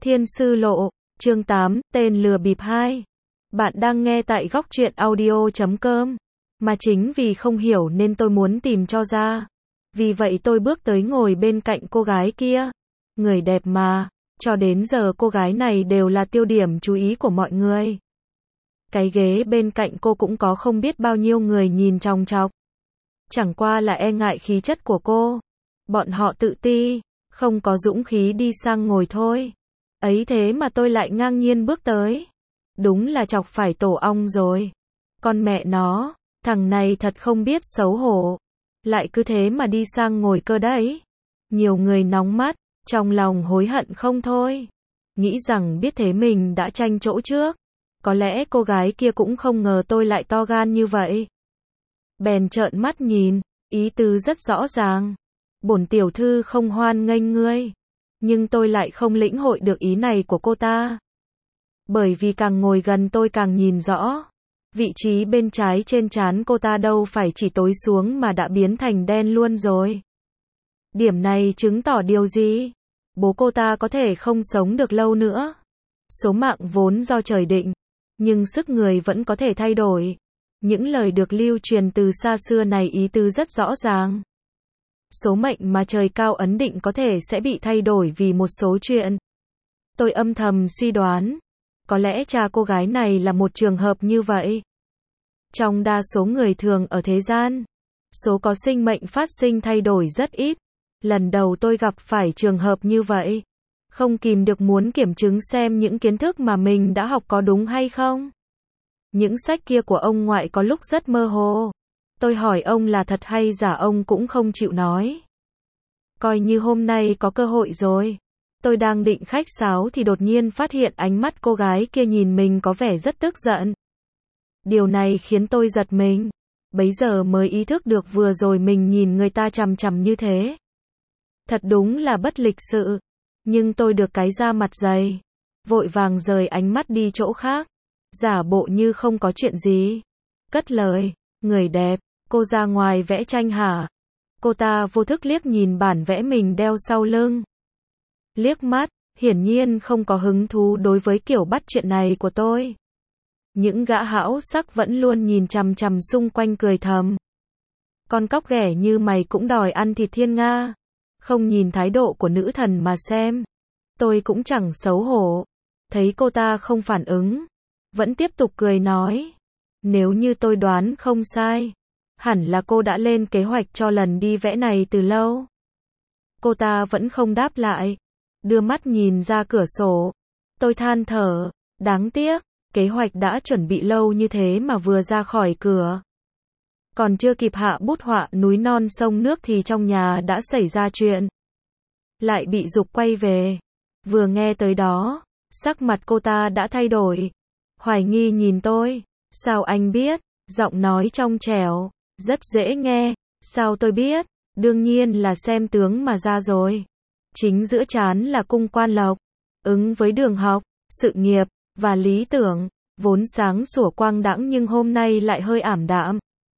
Thiên Sư Lộ, chương 8, tên lừa bịp 2. Bạn đang nghe tại góc truyện audio.com. Mà chính vì không hiểu nên tôi muốn tìm cho ra. Vì vậy tôi bước tới ngồi bên cạnh cô gái kia. Người đẹp mà, cho đến giờ cô gái này đều là tiêu điểm chú ý của mọi người. Cái ghế bên cạnh cô cũng có không biết bao nhiêu người nhìn chòng chọc. Chẳng qua là e ngại khí chất của cô. Bọn họ tự ti, không có dũng khí đi sang ngồi thôi. Ấy thế mà tôi lại ngang nhiên bước tới. Đúng là chọc phải tổ ong rồi. Con mẹ nó, thằng này thật không biết xấu hổ. Lại cứ thế mà đi sang ngồi cơ đấy. Nhiều người nóng mắt, trong lòng hối hận không thôi. Nghĩ rằng biết thế mình đã tranh chỗ trước. Có lẽ cô gái kia cũng không ngờ tôi lại to gan như vậy. Bèn trợn mắt nhìn, ý tứ rất rõ ràng. Bổn tiểu thư không hoan nghênh ngươi. Nhưng tôi lại không lĩnh hội được ý này của cô ta. Bởi vì càng ngồi gần tôi càng nhìn rõ. Vị trí bên trái trên trán cô ta đâu phải chỉ tối xuống mà đã biến thành đen luôn rồi. Điểm này chứng tỏ điều gì? Bố cô ta có thể không sống được lâu nữa. Số mạng vốn do trời định. Nhưng sức người vẫn có thể thay đổi. Những lời được lưu truyền từ xa xưa này ý tứ rất rõ ràng. Số mệnh mà trời cao ấn định có thể sẽ bị thay đổi vì một số chuyện. Tôi âm thầm suy đoán. Có lẽ cha cô gái này là một trường hợp như vậy. Trong đa số người thường ở thế gian, số có sinh mệnh phát sinh thay đổi rất ít. Lần đầu tôi gặp phải trường hợp như vậy. Không kìm được muốn kiểm chứng xem những kiến thức mà mình đã học có đúng hay không. Những sách kia của ông ngoại có lúc rất mơ hồ. Tôi hỏi ông là thật hay giả ông cũng không chịu nói. Coi như hôm nay có cơ hội rồi. Tôi đang định khách sáo thì đột nhiên phát hiện ánh mắt cô gái kia nhìn mình có vẻ rất tức giận. Điều này khiến tôi giật mình. Bấy giờ mới ý thức được vừa rồi mình nhìn người ta chằm chằm như thế. Thật đúng là bất lịch sự. Nhưng tôi được cái da mặt dày. Vội vàng rời ánh mắt đi chỗ khác. Giả bộ như không có chuyện gì. Cất lời, người đẹp, cô ra ngoài vẽ tranh hả? Cô ta vô thức liếc nhìn bản vẽ mình đeo sau lưng. Liếc mắt, hiển nhiên không có hứng thú đối với kiểu bắt chuyện này của tôi. Những gã hão sắc vẫn luôn nhìn chằm chằm xung quanh cười thầm. Con cóc ghẻ như mày cũng đòi ăn thịt thiên nga. Không nhìn thái độ của nữ thần mà xem. Tôi cũng chẳng xấu hổ. Thấy cô ta không phản ứng. Vẫn tiếp tục cười nói. Nếu như tôi đoán không sai. Hẳn là cô đã lên kế hoạch cho lần đi vẽ này từ lâu. Cô ta vẫn không đáp lại. Đưa mắt nhìn ra cửa sổ. Tôi than thở. Đáng tiếc. Kế hoạch đã chuẩn bị lâu như thế mà vừa ra khỏi cửa. Còn chưa kịp hạ bút họa núi non sông nước thì trong nhà đã xảy ra chuyện. Lại bị giục quay về. Vừa nghe tới đó, sắc mặt cô ta đã thay đổi. Hoài nghi nhìn tôi. Sao anh biết? Giọng nói trong trẻo. Rất dễ nghe. Sao tôi biết? Đương nhiên là xem tướng mà ra rồi. Chính giữa trán là cung quan lộc. Ứng với đường học, sự nghiệp, và lý tưởng. Vốn sáng sủa quang đãng nhưng hôm nay lại hơi ảm đạm.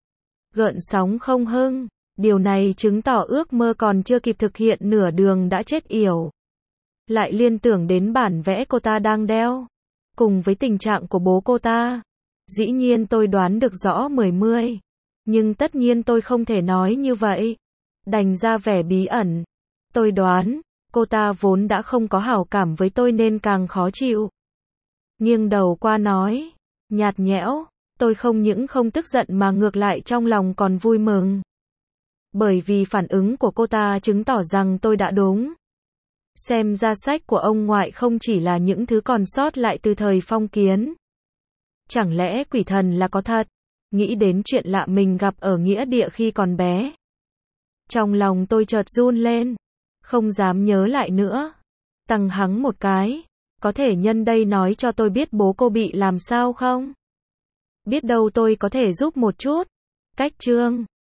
Gợn sóng không hưng. Điều này chứng tỏ ước mơ còn chưa kịp thực hiện nửa đường đã chết yểu. Lại liên tưởng đến bản vẽ cô ta đang đeo. Cùng với tình trạng của bố cô ta. Dĩ nhiên tôi đoán được rõ mười mươi. Nhưng tất nhiên tôi không thể nói như vậy. Đành ra vẻ bí ẩn. Tôi đoán, cô ta vốn đã không có hảo cảm với tôi nên càng khó chịu. Nghiêng đầu qua nói. Nhạt nhẽo. Tôi không những không tức giận mà ngược lại trong lòng còn vui mừng. Bởi vì phản ứng của cô ta chứng tỏ rằng tôi đã đúng. Xem ra sách của ông ngoại không chỉ là những thứ còn sót lại từ thời phong kiến. Chẳng lẽ quỷ thần là có thật? Nghĩ đến chuyện lạ mình gặp ở nghĩa địa khi còn bé. Trong lòng tôi chợt run lên. Không dám nhớ lại nữa. Tăng hắng một cái. Có thể nhân đây nói cho tôi biết bố cô bị làm sao không? Biết đâu tôi có thể giúp một chút. Cách chương